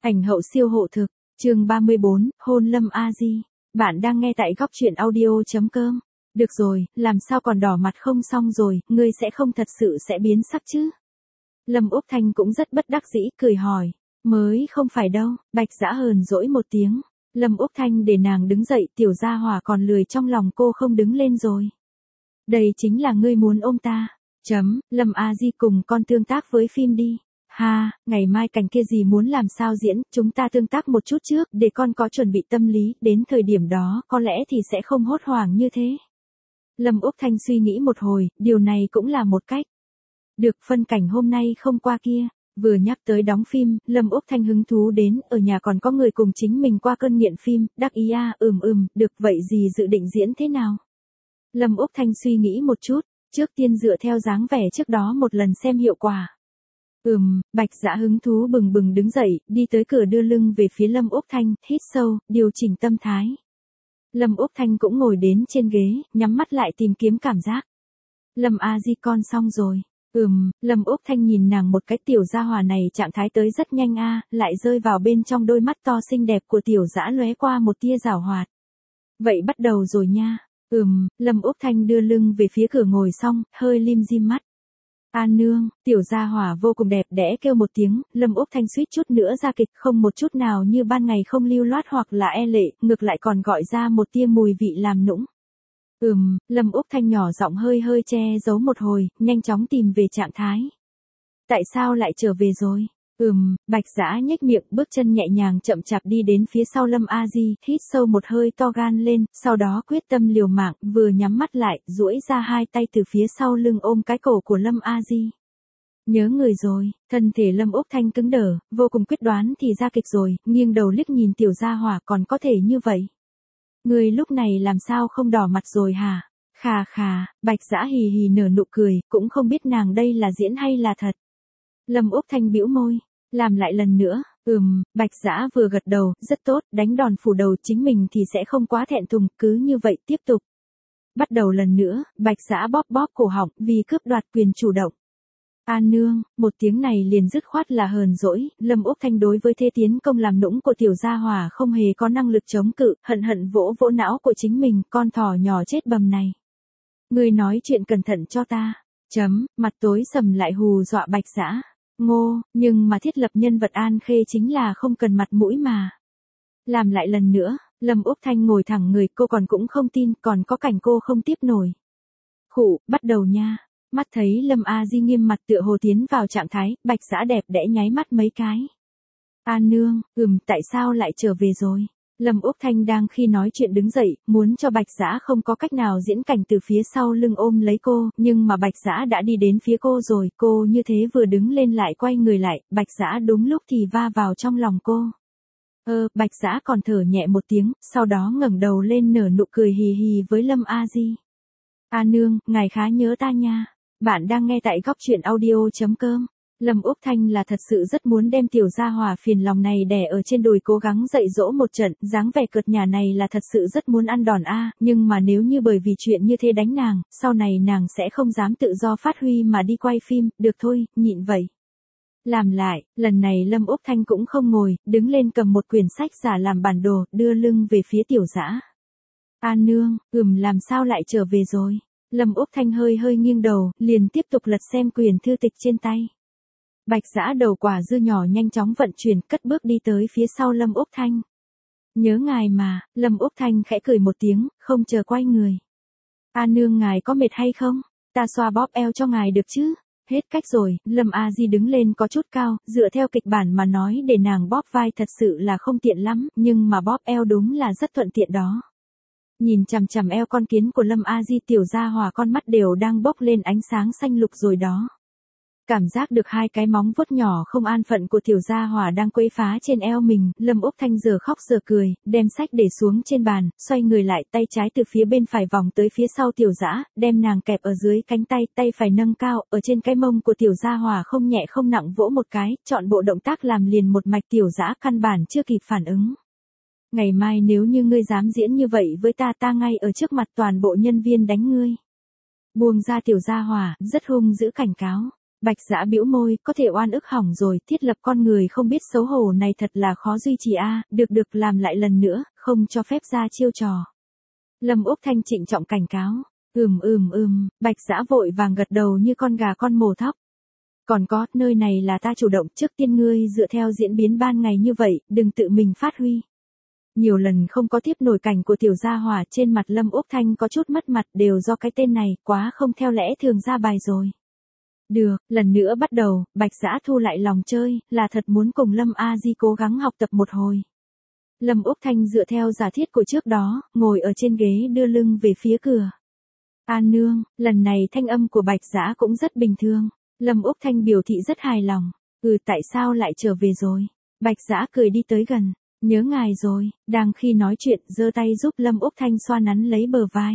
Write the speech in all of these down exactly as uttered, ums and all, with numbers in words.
Ảnh hậu siêu hộ thực, chương ba mươi bốn, hôn Lâm A Di. Bạn đang nghe tại góc truyện audio.com. Được rồi, làm sao còn đỏ mặt không xong rồi, ngươi sẽ không thật sự sẽ biến sắc chứ? Lâm Úc Thanh cũng rất bất đắc dĩ, cười hỏi. Mới không phải đâu, Bạch Dã hờn dỗi một tiếng. Lâm Úc Thanh để nàng đứng dậy, tiểu gia hỏa còn lười trong lòng cô không đứng lên rồi. Đây chính là ngươi muốn ôm ta. Chấm, Lâm A Di cùng con tương tác với phim đi. Ha, ngày mai cảnh kia gì muốn làm sao diễn, chúng ta tương tác một chút trước, để con có chuẩn bị tâm lý, đến thời điểm đó, có lẽ thì sẽ không hốt hoảng như thế. Lâm Úc Thanh suy nghĩ một hồi, điều này cũng là một cách. Được, phân cảnh hôm nay không qua kia. Vừa nhắc tới đóng phim, Lâm Úc Thanh hứng thú đến, ở nhà còn có người cùng chính mình qua cơn nghiện phim, đắc ý à, ừm ừm, được, vậy gì dự định diễn thế nào? Lâm Úc Thanh suy nghĩ một chút, trước tiên dựa theo dáng vẻ trước đó một lần xem hiệu quả. Ừm, Bạch Dã hứng thú bừng bừng đứng dậy, đi tới cửa đưa lưng về phía Lâm Úc Thanh, hít sâu, điều chỉnh tâm thái. Lâm Úc Thanh cũng ngồi đến trên ghế, nhắm mắt lại tìm kiếm cảm giác. Lâm A Di con xong rồi. Ừm, Lâm Úc Thanh nhìn nàng một cái, tiểu gia hỏa này trạng thái tới rất nhanh a, lại rơi vào bên trong đôi mắt to xinh đẹp của tiểu dã lóe qua một tia giảo hoạt. Vậy bắt đầu rồi nha. Ừm, Lâm Úc Thanh đưa lưng về phía cửa ngồi xong, hơi lim dim mắt. An nương, tiểu gia hỏa vô cùng đẹp đẽ kêu một tiếng, Lâm Úc Thanh suýt chút nữa ra kịch, không một chút nào như ban ngày không lưu loát hoặc là e lệ, ngược lại còn gọi ra một tia mùi vị làm nũng. Ừm, Lâm Úc Thanh nhỏ giọng hơi hơi che giấu một hồi, nhanh chóng tìm về trạng thái. Tại sao lại trở về rồi? Ừm, Bạch Dã nhếch miệng, bước chân nhẹ nhàng chậm chạp đi đến phía sau Lâm A Di, hít sâu một hơi to gan lên, sau đó quyết tâm liều mạng, vừa nhắm mắt lại, duỗi ra hai tay từ phía sau lưng ôm cái cổ của Lâm A Di. Nhớ người rồi, thân thể Lâm Úc Thanh cứng đờ, vô cùng quyết đoán thì ra kịch rồi, nghiêng đầu liếc nhìn tiểu gia hỏa, còn có thể như vậy. Người lúc này làm sao không đỏ mặt rồi hả? Khà khà, Bạch Dã hì hì nở nụ cười, cũng không biết nàng đây là diễn hay là thật. Lâm Úc Thanh bĩu môi, làm lại lần nữa, ừm, Bạch Dã vừa gật đầu, rất tốt, đánh đòn phủ đầu chính mình thì sẽ không quá thẹn thùng, cứ như vậy tiếp tục. Bắt đầu lần nữa, Bạch Dã bóp bóp cổ họng, vì cướp đoạt quyền chủ động. An nương, một tiếng này liền dứt khoát là hờn dỗi, Lâm Úc Thanh đối với thế tiến công làm nũng của tiểu gia hỏa không hề có năng lực chống cự, hận hận vỗ vỗ não của chính mình, con thỏ nhỏ chết bầm này. Ngươi nói chuyện cẩn thận cho ta. Chấm, mặt tối sầm lại hù dọa Bạch Dã. Ngô, nhưng mà thiết lập nhân vật An Khê chính là không cần mặt mũi mà. Làm lại lần nữa, Lâm Úc Thanh ngồi thẳng người, cô còn cũng không tin, còn có cảnh cô không tiếp nổi. Khụ, bắt đầu nha. Mắt thấy Lâm A Di nghiêm mặt tựa hồ tiến vào trạng thái, Bạch Dã đẹp đẽ nháy mắt mấy cái. An nương, ừm, tại sao lại trở về rồi? Lâm Úc Thanh đang khi nói chuyện đứng dậy, muốn cho Bạch Dã không có cách nào diễn cảnh từ phía sau lưng ôm lấy cô, nhưng mà Bạch Dã đã đi đến phía cô rồi, cô như thế vừa đứng lên lại quay người lại, Bạch Dã đúng lúc thì va vào trong lòng cô. Ơ, Bạch Dã còn thở nhẹ một tiếng, sau đó ngẩng đầu lên nở nụ cười hì hì với Lâm A Di. A nương, ngài khá nhớ ta nha. Bạn đang nghe tại góc truyện audio.com. Lâm Úc Thanh là thật sự rất muốn đem tiểu gia hỏa phiền lòng này đè ở trên đùi cố gắng dạy dỗ một trận, dáng vẻ cợt nhả này là thật sự rất muốn ăn đòn a, nhưng mà nếu như bởi vì chuyện như thế đánh nàng, sau này nàng sẽ không dám tự do phát huy mà đi quay phim, được thôi, nhịn vậy. Làm lại, lần này Lâm Úc Thanh cũng không ngồi, đứng lên cầm một quyển sách giả làm bản đồ, đưa lưng về phía tiểu dã. An nương, ừm làm sao lại trở về rồi? Lâm Úc Thanh hơi hơi nghiêng đầu, liền tiếp tục lật xem quyển thư tịch trên tay. Bạch Dã đầu quả dưa nhỏ nhanh chóng vận chuyển, cất bước đi tới phía sau Lâm Úc Thanh. Nhớ ngài mà, Lâm Úc Thanh khẽ cười một tiếng, không chờ quay người. A nương ngài có mệt hay không? Ta xoa bóp eo cho ngài được chứ? Hết cách rồi, Lâm A Di đứng lên có chút cao, dựa theo kịch bản mà nói để nàng bóp vai thật sự là không tiện lắm, nhưng mà bóp eo đúng là rất thuận tiện đó. Nhìn chằm chằm eo con kiến của Lâm A Di, tiểu gia hỏa con mắt đều đang bốc lên ánh sáng xanh lục rồi đó. Cảm giác được hai cái móng vuốt nhỏ không an phận của tiểu gia hỏa đang quấy phá trên eo mình, Lâm Úc Thanh giờ khóc giờ cười, đem sách để xuống trên bàn, xoay người lại, tay trái từ phía bên phải vòng tới phía sau tiểu dã, đem nàng kẹp ở dưới cánh tay, tay phải nâng cao, ở trên cái mông của tiểu gia hỏa không nhẹ không nặng vỗ một cái, chọn bộ động tác làm liền một mạch, tiểu dã căn bản chưa kịp phản ứng. Ngày mai nếu như ngươi dám diễn như vậy với ta, ta ngay ở trước mặt toàn bộ nhân viên đánh ngươi. Buông ra tiểu gia hỏa, rất hung dữ cảnh cáo. Bạch Dã bĩu môi, có thể oan ức hỏng rồi, thiết lập con người không biết xấu hổ này thật là khó duy trì a, được được làm lại lần nữa, không cho phép ra chiêu trò. Lâm Úc Thanh trịnh trọng cảnh cáo, ừm ừm ừm, Bạch Dã vội vàng gật đầu như con gà con mổ thóc. Còn có, nơi này là ta chủ động, trước tiên ngươi dựa theo diễn biến ban ngày như vậy, đừng tự mình phát huy. Nhiều lần không có tiếp nổi cảnh của tiểu gia hỏa, trên mặt Lâm Úc Thanh có chút mất mặt, đều do cái tên này, quá không theo lẽ thường ra bài rồi. Được, lần nữa bắt đầu, Bạch Dã thu lại lòng chơi, là thật muốn cùng Lâm A Di cố gắng học tập một hồi. Lâm Úc Thanh dựa theo giả thiết của trước đó, ngồi ở trên ghế đưa lưng về phía cửa. An nương, lần này thanh âm của Bạch Dã cũng rất bình thường. Lâm Úc Thanh biểu thị rất hài lòng. Ừ, tại sao lại trở về rồi? Bạch Dã cười đi tới gần. Nhớ ngài rồi, đang khi nói chuyện, giơ tay giúp Lâm Úc Thanh xoa nắn lấy bờ vai.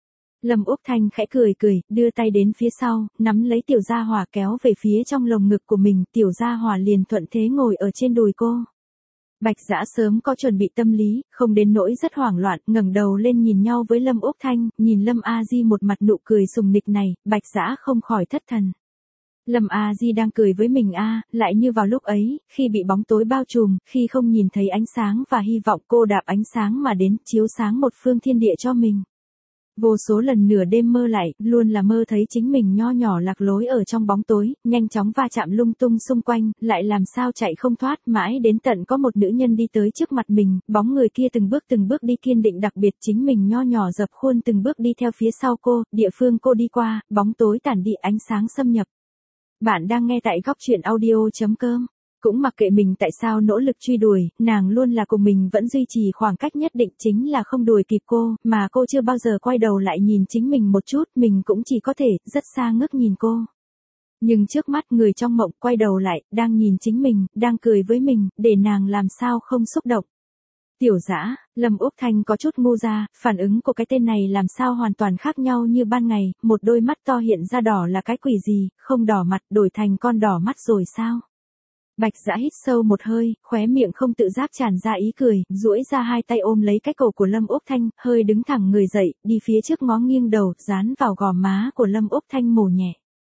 Lâm Úc Thanh khẽ cười cười, đưa tay đến phía sau, nắm lấy tiểu gia hỏa kéo về phía trong lồng ngực của mình, tiểu gia hỏa liền thuận thế ngồi ở trên đùi cô. Bạch Dã sớm có chuẩn bị tâm lý, không đến nỗi rất hoảng loạn, ngẩng đầu lên nhìn nhau với Lâm Úc Thanh, nhìn Lâm A Di một mặt nụ cười sùng nịch này, Bạch Dã không khỏi thất thần. Lâm A Di đang cười với mình a, lại như vào lúc ấy, khi bị bóng tối bao trùm, khi không nhìn thấy ánh sáng và hy vọng cô đạp ánh sáng mà đến, chiếu sáng một phương thiên địa cho mình. Vô số lần nửa đêm mơ lại, luôn là mơ thấy chính mình nho nhỏ lạc lối ở trong bóng tối, nhanh chóng va chạm lung tung xung quanh, lại làm sao chạy không thoát, mãi đến tận có một nữ nhân đi tới trước mặt mình, bóng người kia từng bước từng bước đi kiên định, đặc biệt chính mình nho nhỏ dập khuôn từng bước đi theo phía sau cô, địa phương cô đi qua, bóng tối tản đi, ánh sáng xâm nhập. Bạn đang nghe tại góc truyện audio.com. Cũng mặc kệ mình tại sao nỗ lực truy đuổi, nàng luôn là cùng mình vẫn duy trì khoảng cách nhất định, chính là không đuổi kịp cô, mà cô chưa bao giờ quay đầu lại nhìn chính mình một chút, mình cũng chỉ có thể rất xa ngước nhìn cô. Nhưng trước mắt người trong mộng quay đầu lại, đang nhìn chính mình, đang cười với mình, để nàng làm sao không xúc động. Tiểu Dã, Lâm Úc Thanh có chút ngu ra, phản ứng của cái tên này làm sao hoàn toàn khác nhau như ban ngày, một đôi mắt to hiện ra đỏ là cái quỷ gì, không đỏ mặt đổi thành con đỏ mắt rồi sao? Bạch Dã hít sâu một hơi, khóe miệng không tự giác tràn ra ý cười, duỗi ra hai tay ôm lấy cái cổ của Lâm Úc Thanh, hơi đứng thẳng người dậy, đi phía trước ngó nghiêng đầu, dán vào gò má của Lâm Úc Thanh mổ nhẹ.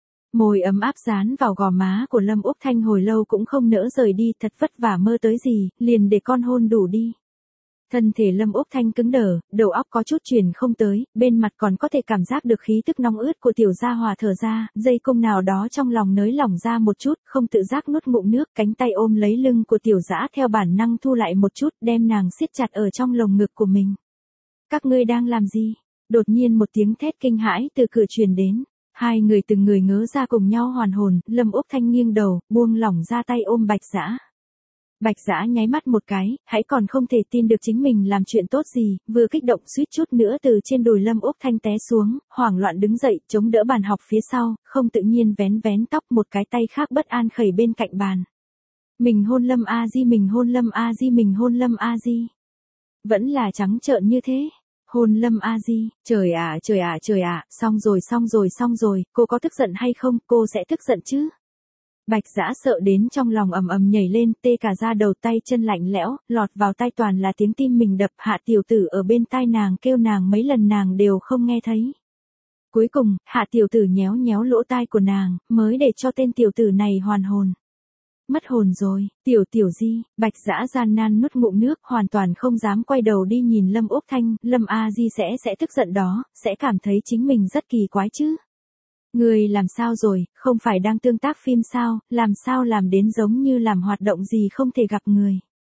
Môi ấm áp dán vào gò má của Lâm Úc Thanh hồi lâu cũng không nỡ rời đi, thật vất vả mơ tới gì, liền để con hôn đủ đi. Thân thể Lâm Úc Thanh cứng đờ, đầu óc có chút chuyển không tới, bên mặt còn có thể cảm giác được khí tức nóng ướt của tiểu gia hỏa thở ra, dây cung nào đó trong lòng nới lỏng ra một chút, không tự giác nuốt ngụm nước, cánh tay ôm lấy lưng của tiểu Dã theo bản năng thu lại một chút, đem nàng siết chặt ở trong lồng ngực của mình. Các ngươi đang làm gì? Đột nhiên một tiếng thét kinh hãi từ cửa truyền đến. Hai người từng người ngớ ra cùng nhau hoàn hồn, Lâm Úc Thanh nghiêng đầu, buông lỏng ra tay ôm Bạch Dã. Bạch Dã nháy mắt một cái, hãy còn không thể tin được chính mình làm chuyện tốt gì, vừa kích động suýt chút nữa từ trên đùi Lâm Úc Thanh té xuống, hoảng loạn đứng dậy, chống đỡ bàn học phía sau, không tự nhiên vén vén tóc, một cái tay khác bất an khẩy bên cạnh bàn. Mình hôn Lâm A Di, mình hôn Lâm A Di, mình hôn Lâm A Di. Vẫn là trắng trợn như thế. Hôn Lâm A Di, trời ạ, trời ạ, trời ạ, xong rồi, xong rồi, xong rồi, cô có tức giận hay không, cô sẽ tức giận chứ? Bạch Dã sợ đến trong lòng ầm ầm nhảy lên, tê cả da đầu, tay chân lạnh lẽo, lọt vào tai toàn là tiếng tim mình đập, Hạ tiểu tử ở bên tai nàng kêu nàng mấy lần nàng đều không nghe thấy. Cuối cùng, Hạ tiểu tử nhéo nhéo lỗ tai của nàng, mới để cho tên tiểu tử này hoàn hồn. Mất hồn rồi, tiểu tiểu Di, Bạch Dã gian nan nuốt ngụm nước, hoàn toàn không dám quay đầu đi nhìn Lâm Úc Thanh, Lâm A Di sẽ sẽ tức giận đó, sẽ cảm thấy chính mình rất kỳ quái chứ. Người làm sao rồi, không phải đang tương tác phim sao, làm sao làm đến giống như làm hoạt động gì không thể gặp người.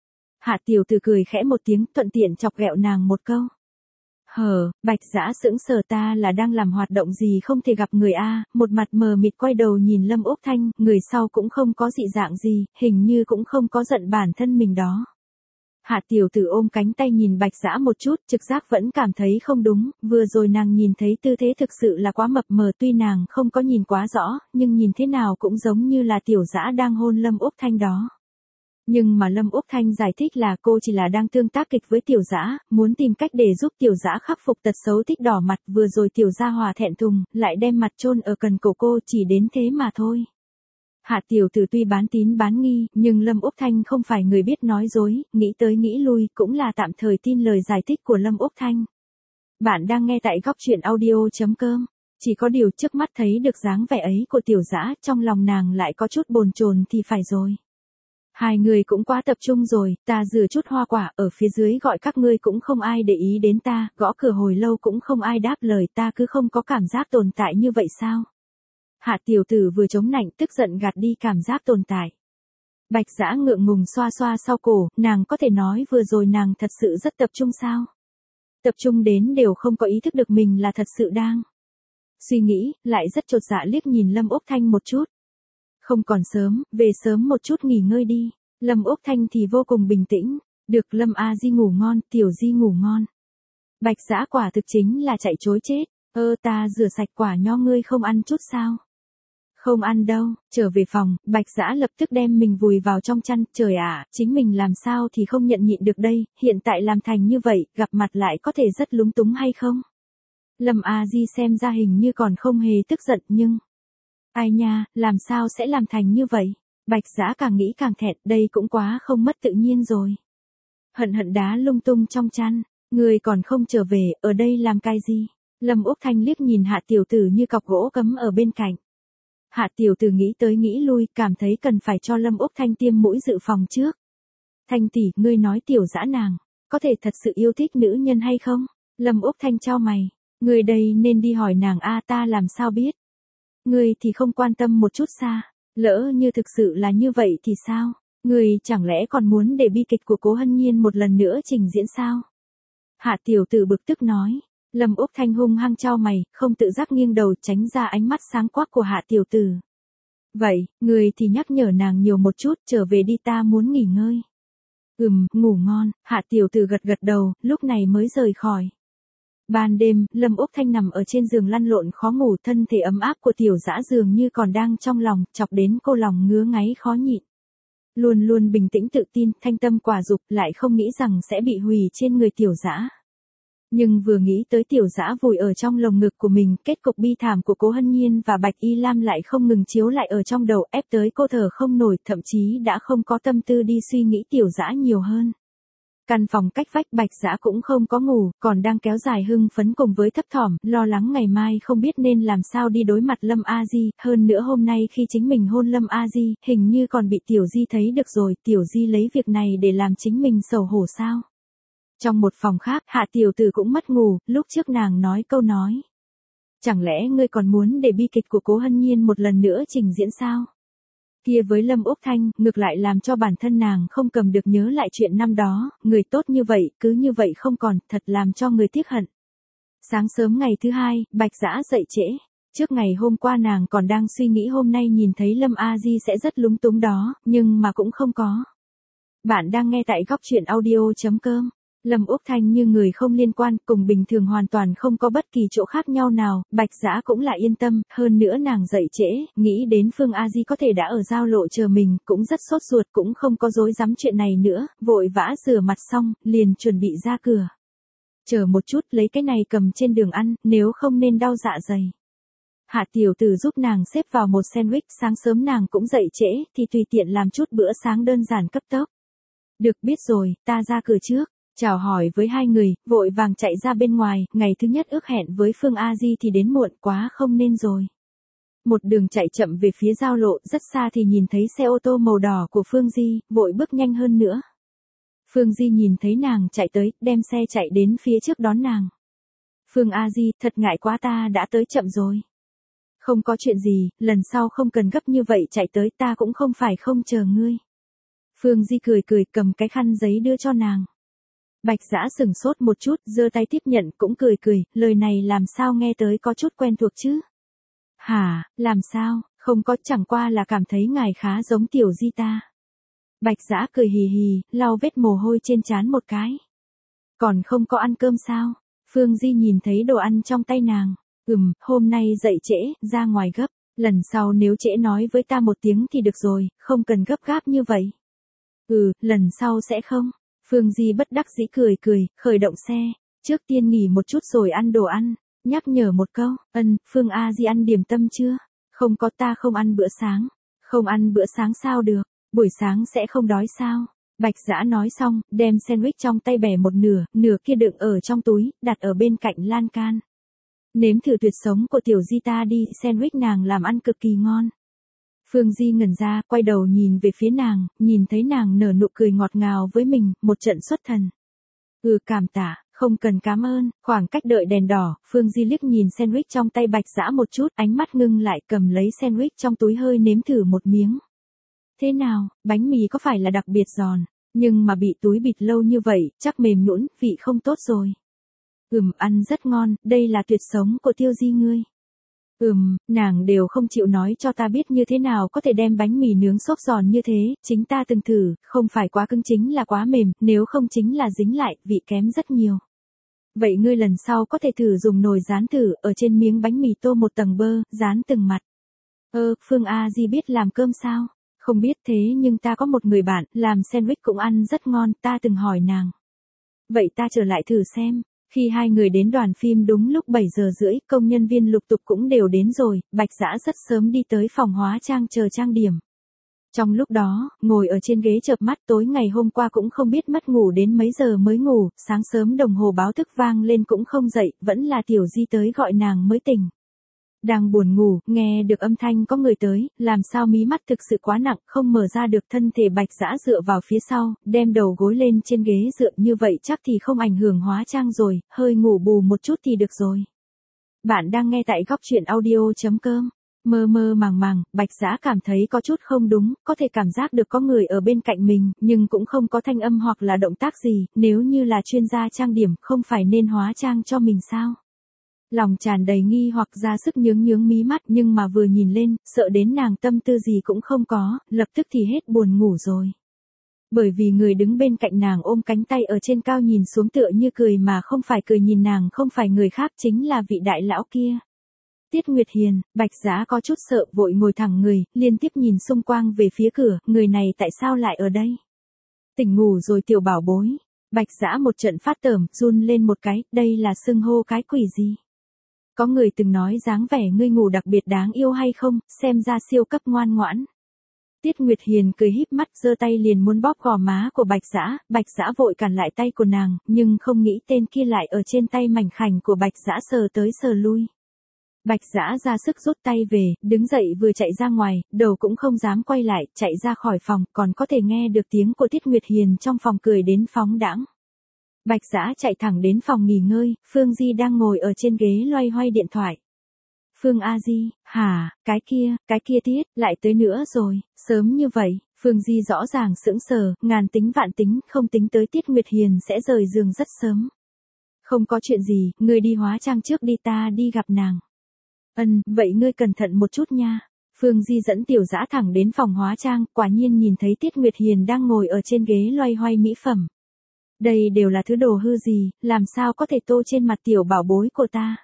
Hạ tiểu tử cười khẽ một tiếng, thuận tiện chọc ghẹo nàng một câu. Hờ, Bạch Dã sững sờ, ta là đang làm hoạt động gì không thể gặp người a, một mặt mờ mịt quay đầu nhìn Lâm Úc Thanh, người sau cũng không có dị dạng gì, hình như cũng không có giận bản thân mình đó. Hạ tiểu tử ôm cánh tay nhìn Bạch Dã một chút, trực giác vẫn cảm thấy không đúng, vừa rồi nàng nhìn thấy tư thế thực sự là quá mập mờ, tuy nàng không có nhìn quá rõ, nhưng nhìn thế nào cũng giống như là tiểu Dã đang hôn Lâm Úc Thanh đó. Nhưng mà Lâm Úc Thanh giải thích là cô chỉ là đang tương tác kịch với tiểu Dã, muốn tìm cách để giúp tiểu Dã khắc phục tật xấu thích đỏ mặt, vừa rồi tiểu gia hòa thẹn thùng, lại đem mặt chôn ở cần cổ cô, chỉ đến thế mà thôi. Hạ tiểu tử tuy bán tín bán nghi, nhưng Lâm Úc Thanh không phải người biết nói dối, nghĩ tới nghĩ lui, cũng là tạm thời tin lời giải thích của Lâm Úc Thanh. Bạn đang nghe tại góc truyện audio chấm com. Chỉ có điều trước mắt thấy được dáng vẻ ấy của Tiểu Dã, trong lòng nàng lại có chút bồn chồn thì phải rồi. Hai người cũng quá tập trung rồi, ta rửa chút hoa quả ở phía dưới gọi các ngươi cũng không ai để ý đến ta, gõ cửa hồi lâu cũng không ai đáp lời, ta cứ không có cảm giác tồn tại như vậy sao? Hạ tiểu tử vừa chống nạnh tức giận gạt đi cảm giác tồn tại. Bạch Dã ngượng ngùng xoa xoa sau cổ, nàng có thể nói vừa rồi nàng thật sự rất tập trung sao? Tập trung đến đều không có ý thức được mình là thật sự đang suy nghĩ, lại rất chột dạ liếc nhìn Lâm Úc Thanh một chút. Không còn sớm, về sớm một chút nghỉ ngơi đi. Lâm Úc Thanh thì vô cùng bình tĩnh. Được Lâm A Di ngủ ngon, Tiểu Di ngủ ngon. Bạch Dã quả thực chính là chạy trối chết. Ơ ta rửa sạch quả nho ngươi không ăn chút sao? Không ăn đâu. Trở về phòng, Bạch Dã lập tức đem mình vùi vào trong chăn. Trời ạ, chính mình làm sao thì không nhận nhịn được đây. Hiện tại làm thành như vậy, gặp mặt lại có thể rất lúng túng hay không? Lâm A Di xem ra hình như còn không hề tức giận nhưng... Ai nha, làm sao sẽ làm thành như vậy? Bạch Dã càng nghĩ càng thẹn, đây cũng quá không mất tự nhiên rồi. Hận hận đá lung tung trong chăn, người còn không trở về, ở đây làm cái gì? Lâm Úc Thanh liếc nhìn Hạ tiểu tử như cọc gỗ cấm ở bên cạnh. Hạ tiểu tử nghĩ tới nghĩ lui, cảm thấy cần phải cho Lâm Úc Thanh tiêm mũi dự phòng trước. Thanh tỷ, ngươi nói Tiểu Dã nàng, có thể thật sự yêu thích nữ nhân hay không? Lâm Úc Thanh chau mày, người đây nên đi hỏi nàng a, ta làm sao biết? Ngươi thì không quan tâm một chút xa, lỡ như thực sự là như vậy thì sao? Ngươi chẳng lẽ còn muốn để bi kịch của Cố Hân Nhiên một lần nữa trình diễn sao? Hạ tiểu tử bực tức nói. Lâm Úc Thanh hung hăng chau mày, không tự giác nghiêng đầu tránh ra ánh mắt sáng quắc của Hạ tiểu tử. Vậy, ngươi thì nhắc nhở nàng nhiều một chút, trở về đi, ta muốn nghỉ ngơi. Ừm, ngủ ngon. Hạ tiểu tử gật gật đầu, lúc này mới rời khỏi. Ban đêm, Lâm Úc Thanh nằm ở trên giường lăn lộn khó ngủ, thân thể ấm áp của Tiểu Dã dường như còn đang trong lòng, chọc đến cô lòng ngứa ngáy khó nhịn. Luôn luôn bình tĩnh tự tin, thanh tâm quả dục, lại không nghĩ rằng sẽ bị hủy trên người Tiểu Dã. Nhưng vừa nghĩ tới Tiểu Dã vùi ở trong lồng ngực của mình, kết cục bi thảm của Cố Hân Nhiên và Bạch Y Lam lại không ngừng chiếu lại ở trong đầu, ép tới cô thở không nổi, thậm chí đã không có tâm tư đi suy nghĩ Tiểu Dã nhiều hơn. Căn phòng cách vách Bạch Dã cũng không có ngủ, còn đang kéo dài hưng phấn cùng với thấp thỏm, lo lắng ngày mai không biết nên làm sao đi đối mặt Lâm A Di, hơn nữa hôm nay khi chính mình hôn Lâm A Di, hình như còn bị Tiểu Di thấy được rồi, Tiểu Di lấy việc này để làm chính mình xấu hổ sao? Trong một phòng khác, Hạ tiểu tử cũng mất ngủ, lúc trước nàng nói câu nói. Chẳng lẽ ngươi còn muốn để bi kịch của Cố Hân Nhiên một lần nữa trình diễn sao? Kia với Lâm Úc Thanh, ngược lại làm cho bản thân nàng không cầm được nhớ lại chuyện năm đó, người tốt như vậy, cứ như vậy không còn, thật làm cho người tiếc hận. Sáng sớm ngày thứ hai, Bạch Dã dậy trễ. Trước ngày hôm qua nàng còn đang suy nghĩ hôm nay nhìn thấy Lâm A Di sẽ rất lúng túng đó, nhưng mà cũng không có. Bạn đang nghe tại góc truyện audio chấm com. Lâm Úc Thanh như người không liên quan, cùng bình thường hoàn toàn không có bất kỳ chỗ khác nhau nào, Bạch Dã cũng lại yên tâm, hơn nữa nàng dậy trễ, nghĩ đến Phương A Di có thể đã ở giao lộ chờ mình, cũng rất sốt ruột, cũng không có dối dám chuyện này nữa, vội vã rửa mặt xong, liền chuẩn bị ra cửa. Chờ một chút, lấy cái này cầm trên đường ăn, nếu không nên đau dạ dày. Hạ tiểu tử giúp nàng xếp vào một sandwich, sáng sớm nàng cũng dậy trễ, thì tùy tiện làm chút bữa sáng đơn giản cấp tốc. Được, biết rồi, ta ra cửa trước. Chào hỏi với hai người, vội vàng chạy ra bên ngoài, ngày thứ nhất ước hẹn với Phương A Di thì đến muộn quá không nên rồi. Một đường chạy chậm về phía giao lộ, rất xa thì nhìn thấy xe ô tô màu đỏ của Phương Di, vội bước nhanh hơn nữa. Phương Di nhìn thấy nàng chạy tới, đem xe chạy đến phía trước đón nàng. Phương A Di, thật ngại quá, ta đã tới chậm rồi. Không có chuyện gì, lần sau không cần gấp như vậy chạy tới, ta cũng không phải không chờ ngươi. Phương Di cười cười cầm cái khăn giấy đưa cho nàng. Bạch Dã sừng sốt một chút, giơ tay tiếp nhận cũng cười cười, lời này làm sao nghe tới có chút quen thuộc chứ? Hả, làm sao, không có, chẳng qua là cảm thấy ngài khá giống Tiểu Di ta. Bạch Dã cười hì hì, lau vết mồ hôi trên trán một cái. Còn không có ăn cơm sao? Phương Di nhìn thấy đồ ăn trong tay nàng. Ừm, hôm nay dậy trễ, ra ngoài gấp, lần sau nếu trễ nói với ta một tiếng thì được rồi, không cần gấp gáp như vậy. Ừ, lần sau sẽ không. Phương Di bất đắc dĩ cười cười, khởi động xe, trước tiên nghỉ một chút rồi ăn đồ ăn, nhắc nhở một câu, ân, Phương A Di ăn điểm tâm chưa? Không có, ta không ăn bữa sáng. Không ăn bữa sáng sao được, buổi sáng sẽ không đói sao? Bạch Dã nói xong, đem sandwich trong tay bẻ một nửa, nửa kia đựng ở trong túi, đặt ở bên cạnh lan can. Nếm thử tuyệt sống của tiểu Di ta đi, sandwich nàng làm ăn cực kỳ ngon. Phương Di ngẩn ra, quay đầu nhìn về phía nàng, nhìn thấy nàng nở nụ cười ngọt ngào với mình, một trận xuất thần. Ừ, cảm tạ, không cần cảm ơn. Khoảng cách đợi đèn đỏ, Phương Di liếc nhìn sandwich trong tay Bạch Dã một chút, ánh mắt ngưng lại, cầm lấy sandwich trong túi hơi nếm thử một miếng. Thế nào, bánh mì có phải là đặc biệt giòn, nhưng mà bị túi bịt lâu như vậy, chắc mềm nhũn, vị không tốt rồi. Ừm, ăn rất ngon, đây là tuyệt sống của Tiêu Di ngươi. Ừm, nàng đều không chịu nói cho ta biết như thế nào có thể đem bánh mì nướng xốp giòn như thế, chính ta từng thử, không phải quá cứng chính là quá mềm, nếu không chính là dính lại, vị kém rất nhiều. Vậy ngươi lần sau có thể thử dùng nồi rán thử, ở trên miếng bánh mì tô một tầng bơ, rán từng mặt. Ơ, Phương A Di biết làm cơm sao? Không biết, thế nhưng ta có một người bạn, làm sandwich cũng ăn rất ngon, ta từng hỏi nàng. Vậy ta trở lại thử xem. Khi hai người đến đoàn phim đúng lúc bảy giờ rưỡi, công nhân viên lục tục cũng đều đến rồi, Bạch Dã rất sớm đi tới phòng hóa trang chờ trang điểm. Trong lúc đó, ngồi ở trên ghế chợp mắt, tối ngày hôm qua cũng không biết mất ngủ đến mấy giờ mới ngủ, sáng sớm đồng hồ báo thức vang lên cũng không dậy, vẫn là tiểu Di tới gọi nàng mới tỉnh. Đang buồn ngủ, nghe được âm thanh có người tới, làm sao mí mắt thực sự quá nặng, không mở ra được, thân thể Bạch Dã dựa vào phía sau, đem đầu gối lên trên ghế dựa, như vậy chắc thì không ảnh hưởng hóa trang rồi, hơi ngủ bù một chút thì được rồi. Bạn đang nghe tại góc truyện audio chấm com. Mơ mơ màng màng, Bạch Dã cảm thấy có chút không đúng, có thể cảm giác được có người ở bên cạnh mình, nhưng cũng không có thanh âm hoặc là động tác gì, nếu như là chuyên gia trang điểm, không phải nên hóa trang cho mình sao? Lòng tràn đầy nghi hoặc ra sức nhướng nhướng mí mắt, nhưng mà vừa nhìn lên, sợ đến nàng tâm tư gì cũng không có, lập tức thì hết buồn ngủ rồi. Bởi vì người đứng bên cạnh nàng ôm cánh tay ở trên cao nhìn xuống tựa như cười mà không phải cười, nhìn nàng không phải người khác, chính là vị đại lão kia. Tiết Nguyệt Hiền. Bạch Dã có chút sợ, vội ngồi thẳng người, liên tiếp nhìn xung quanh về phía cửa, người này tại sao lại ở đây? Tỉnh ngủ rồi tiểu bảo bối. Bạch Dã một trận phát tởm, run lên một cái, đây là xưng hô cái quỷ gì? Có người từng nói dáng vẻ ngươi ngủ đặc biệt đáng yêu hay không, xem ra siêu cấp ngoan ngoãn. Tiết Nguyệt Hiền cười híp mắt, giơ tay liền muốn bóp gò má của Bạch Dã, Bạch Dã vội cản lại tay của nàng, nhưng không nghĩ tên kia lại ở trên tay mảnh khảnh của Bạch Dã sờ tới sờ lui. Bạch Dã ra sức rút tay về, đứng dậy vừa chạy ra ngoài, đầu cũng không dám quay lại, chạy ra khỏi phòng, còn có thể nghe được tiếng của Tiết Nguyệt Hiền trong phòng cười đến phóng đãng. Bạch Dã chạy thẳng đến phòng nghỉ ngơi, Phương Di đang ngồi ở trên ghế loay hoay điện thoại. Phương A Di, hả, cái kia, cái kia Tiết, lại tới nữa rồi, sớm như vậy, Phương Di rõ ràng sững sờ, ngàn tính vạn tính, không tính tới Tiết Nguyệt Hiền sẽ rời giường rất sớm. Không có chuyện gì, ngươi đi hóa trang trước đi, ta đi gặp nàng. Ân, vậy ngươi cẩn thận một chút nha. Phương Di dẫn tiểu Dã thẳng đến phòng hóa trang, quả nhiên nhìn thấy Tiết Nguyệt Hiền đang ngồi ở trên ghế loay hoay mỹ phẩm. Đây đều là thứ đồ hư gì, làm sao có thể tô trên mặt tiểu bảo bối của ta.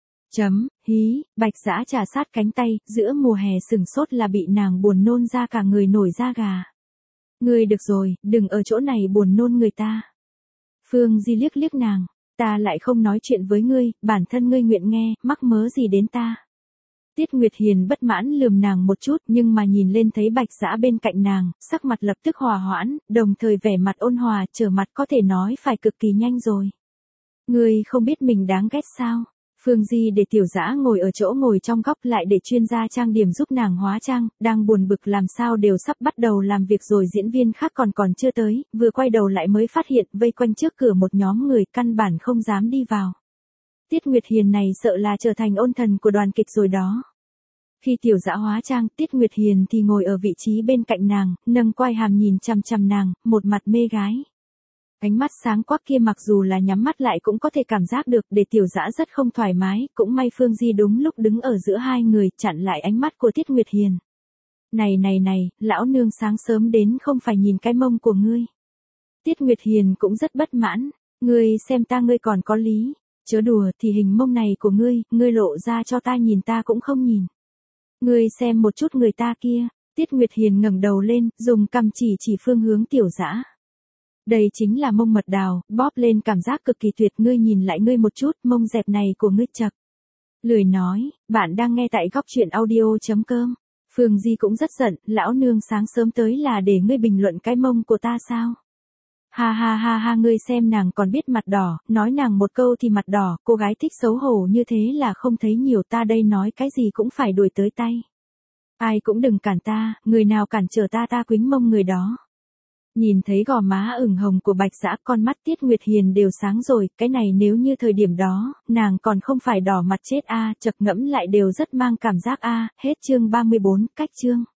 Chấm, hí, Bạch Dã trà sát cánh tay, giữa mùa hè sừng sốt là bị nàng buồn nôn ra cả người nổi da gà. Ngươi được rồi, đừng ở chỗ này buồn nôn người ta. Phương Di liếc liếc nàng, ta lại không nói chuyện với ngươi, bản thân ngươi nguyện nghe, mắc mớ gì đến ta. Tiết Nguyệt Hiền bất mãn lườm nàng một chút, nhưng mà nhìn lên thấy Bạch Dã bên cạnh nàng, sắc mặt lập tức hòa hoãn, đồng thời vẻ mặt ôn hòa, trở mặt có thể nói phải cực kỳ nhanh rồi. Ngươi không biết mình đáng ghét sao? Phương Di để tiểu Dã ngồi ở chỗ ngồi trong góc, lại để chuyên gia trang điểm giúp nàng hóa trang, đang buồn bực làm sao đều sắp bắt đầu làm việc rồi, diễn viên khác còn còn chưa tới, vừa quay đầu lại mới phát hiện vây quanh trước cửa một nhóm người, căn bản không dám đi vào. Tiết Nguyệt Hiền này sợ là trở thành ôn thần của đoàn kịch rồi đó. Khi tiểu Dã hóa trang, Tiết Nguyệt Hiền thì ngồi ở vị trí bên cạnh nàng, nâng quai hàm nhìn chằm chằm nàng, một mặt mê gái. Ánh mắt sáng quắc kia mặc dù là nhắm mắt lại cũng có thể cảm giác được, để tiểu Dã rất không thoải mái, cũng may Phương Di đúng lúc đứng ở giữa hai người, chặn lại ánh mắt của Tiết Nguyệt Hiền. Này này này, lão nương sáng sớm đến không phải nhìn cái mông của ngươi. Tiết Nguyệt Hiền cũng rất bất mãn, ngươi xem ta ngươi còn có lý, chớ đùa thì hình mông này của ngươi, ngươi lộ ra cho ta nhìn ta cũng không nhìn. Ngươi xem một chút người ta kia, Tiết Nguyệt Hiền ngẩng đầu lên, dùng cằm chỉ chỉ phương hướng tiểu Dã. Đây chính là mông mật đào, bóp lên cảm giác cực kỳ tuyệt, ngươi nhìn lại ngươi một chút, mông dẹp này của ngươi chật. Lười nói, bạn đang nghe tại góc truyện audio chấm com. Phương Di cũng rất giận, lão nương sáng sớm tới là để ngươi bình luận cái mông của ta sao? Ha ha ha ha, ngươi xem nàng còn biết mặt đỏ, nói nàng một câu thì mặt đỏ, cô gái thích xấu hổ như thế là không thấy nhiều, ta đây nói cái gì cũng phải đuổi tới tay. Ai cũng đừng cản ta, người nào cản trở ta ta quýnh mông người đó. Nhìn thấy gò má ửng hồng của Bạch Dã, con mắt Tiết Nguyệt Hiền đều sáng rồi, cái này nếu như thời điểm đó, nàng còn không phải đỏ mặt chết a, chợt ngẫm lại đều rất mang cảm giác a. Hết chương ba mươi bốn, cách chương.